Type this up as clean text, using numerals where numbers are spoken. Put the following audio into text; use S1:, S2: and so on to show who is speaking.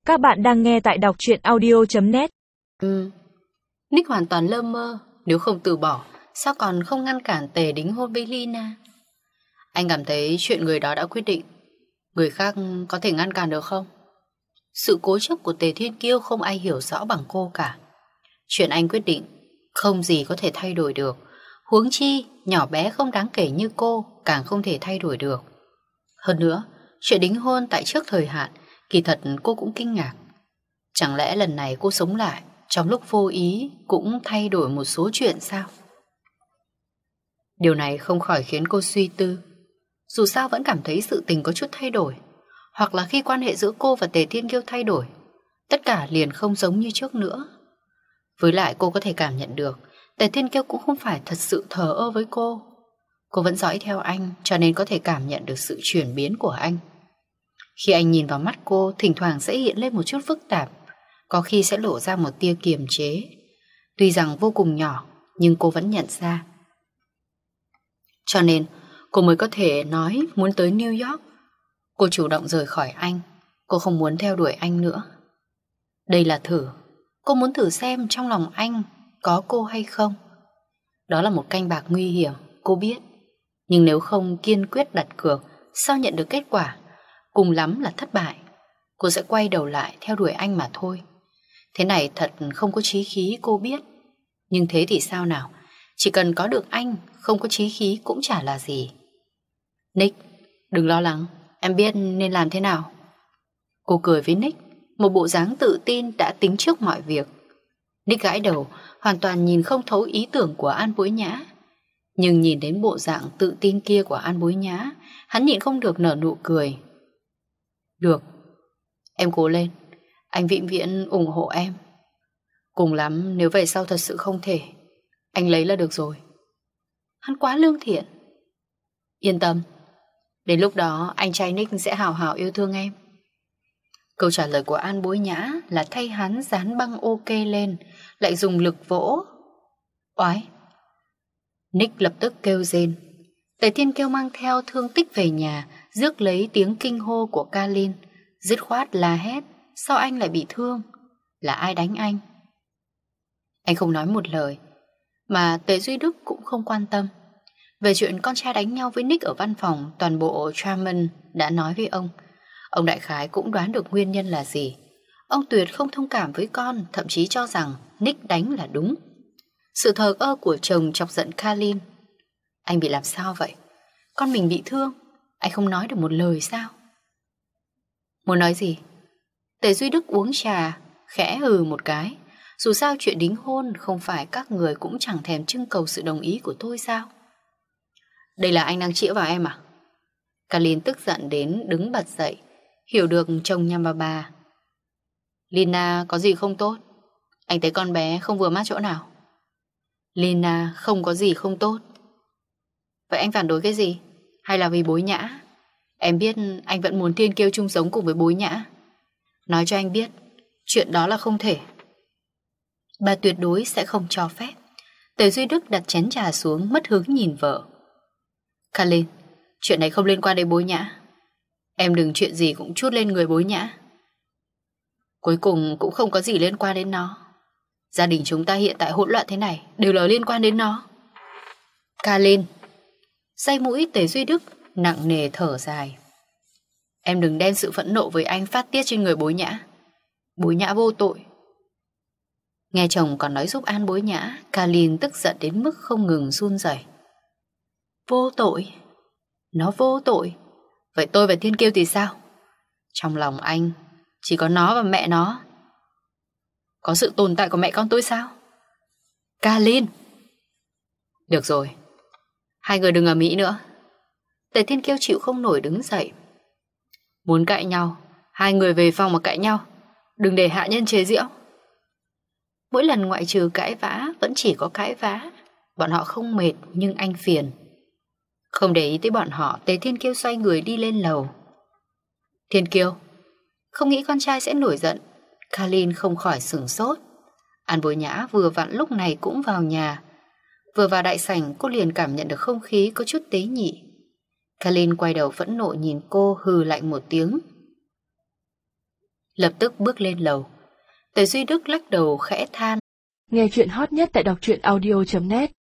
S1: Các bạn đang nghe tại đọc truyện audio.net.
S2: Nick hoàn toàn lơ mơ. Nếu không từ bỏ, sao còn không ngăn cản Tề đính hôn với Lina? Anh cảm thấy chuyện người đó đã quyết định, người khác có thể ngăn cản được không? Sự cố chấp của Tề Thiên Kiêu không ai hiểu rõ bằng cô cả. Chuyện anh quyết định không gì có thể thay đổi được. Huống chi nhỏ bé không đáng kể như cô càng không thể thay đổi được. Hơn nữa, chuyện đính hôn tại trước thời hạn, kỳ thật cô cũng kinh ngạc. Chẳng lẽ lần này cô sống lại trong lúc vô ý cũng thay đổi một số chuyện sao? Điều này không khỏi khiến cô suy tư. Dù sao vẫn cảm thấy sự tình có chút thay đổi. Hoặc là khi quan hệ giữa cô và Tề Thiên Kiêu thay đổi, tất cả liền không giống như trước nữa. Với lại cô có thể cảm nhận được Tề Thiên Kiêu cũng không phải thật sự thờ ơ với cô. Cô vẫn dõi theo anh, cho nên có thể cảm nhận được sự chuyển biến của anh. Khi anh nhìn vào mắt cô, thỉnh thoảng sẽ hiện lên một chút phức tạp, có khi sẽ lộ ra một tia kiềm chế. Tuy rằng vô cùng nhỏ, nhưng cô vẫn nhận ra. Cho nên cô mới có thể nói muốn tới New York. Cô chủ động rời khỏi anh. Cô không muốn theo đuổi anh nữa. Đây là thử. Cô muốn thử xem trong lòng anh có cô hay không. Đó là một canh bạc nguy hiểm, cô biết. Nhưng nếu không kiên quyết đặt cược, sao nhận được kết quả? Cùng lắm là thất bại. Cô sẽ quay đầu lại theo đuổi anh mà thôi. Thế này thật không có chí khí, cô biết. Nhưng thế thì sao nào? Chỉ cần có được anh, không có chí khí cũng chả là gì. Nick, đừng lo lắng, em biết nên làm thế nào. Cô cười với Nick, một bộ dáng tự tin đã tính trước mọi việc. Nick gãi đầu, hoàn toàn nhìn không thấu ý tưởng của An Bối Nhã. Nhưng nhìn đến bộ dạng tự tin kia của An Bối Nhã, hắn nhịn không được nở nụ cười. Được, em cố lên, anh vĩnh viễn ủng hộ em. Cùng lắm nếu về sau thật sự không thể, anh lấy là được rồi. Hắn quá lương thiện. Yên tâm, đến lúc đó anh trai Nick sẽ hào hào yêu thương em. Câu trả lời của An Bối Nhã là thay hắn dán băng ok lên, lại dùng lực vỗ. Oái! Nick lập tức kêu rên. Tề Thiên Kiêu mang theo thương tích về nhà, rước lấy tiếng kinh hô của Kalin, dứt khoát la hét. Sao anh lại bị thương? Là ai đánh anh? Anh không nói một lời, mà Tề Duy Đức cũng không quan tâm. Về chuyện con trai đánh nhau với Nick ở văn phòng, toàn bộ Truman đã nói với ông. Ông đại khái cũng đoán được nguyên nhân là gì. Ông tuyệt không thông cảm với con, thậm chí cho rằng Nick đánh là đúng. Sự thờ ơ của chồng chọc giận Kalin. Anh bị làm sao vậy? Con mình bị thương, anh không nói được một lời sao? Muốn nói gì? Tề Duy Đức uống trà, khẽ hừ một cái. Dù sao chuyện đính hôn không phải các người cũng chẳng thèm trưng cầu sự đồng ý của tôi sao? Đây là anh đang chĩa vào em à? Kalin tức giận đến đứng bật dậy, hiểu được chồng nhằm vào bà. Lina có gì không tốt? Anh thấy con bé không vừa mắt chỗ nào? Lina không có gì không tốt. Vậy anh phản đối cái gì? Hay là vì Bối Nhã? Em biết anh vẫn muốn Thiên Kiêu chung sống cùng với Bối Nhã. Nói cho anh biết, chuyện đó là không thể. Bà tuyệt đối sẽ không cho phép. Tề Duy Đức đặt chén trà xuống, mất hứng nhìn vợ. Kalin, chuyện này không liên quan đến Bối Nhã. Em đừng chuyện gì cũng trút lên người Bối Nhã. Cuối cùng cũng không có gì liên quan đến nó. Gia đình chúng ta hiện tại hỗn loạn thế này đều là liên quan đến nó. Kalin. Say mũi Tề Duy Đức nặng nề thở dài. Em đừng đem sự phẫn nộ với anh phát tiết trên người Bối Nhã. Bối Nhã vô tội. Nghe chồng còn nói giúp An Bối Nhã, Kalin tức giận đến mức không ngừng run rẩy. Vô tội? Nó vô tội. Vậy tôi và Thiên Kiêu thì sao? Trong lòng anh chỉ có nó và mẹ nó. Có sự tồn tại của mẹ con tôi sao? Kalin. Được rồi, hai người đừng ở Mỹ nữa. Tề Thiên Kiêu chịu không nổi đứng dậy. Muốn cãi nhau, hai người về phòng mà cãi nhau, đừng để hạ nhân chế giễu. Mỗi lần ngoại trừ cãi vã vẫn chỉ có cãi vã. Bọn họ không mệt nhưng anh phiền. Không để ý tới bọn họ, Tề Thiên Kiêu xoay người đi lên lầu. Thiên Kiêu. Không nghĩ con trai sẽ nổi giận. Kalin không khỏi sửng sốt. An Bối Nhã vừa vặn lúc này cũng vào nhà. Vừa vào đại sảnh, cô liền cảm nhận được không khí có chút tế nhị. Kalin quay đầu phẫn nộ nhìn cô, hừ lạnh một tiếng. lập tức bước lên lầu. Tề Duy Đức lắc đầu khẽ than.
S1: Nghe chuyện hot nhất tại đọc truyện audio.net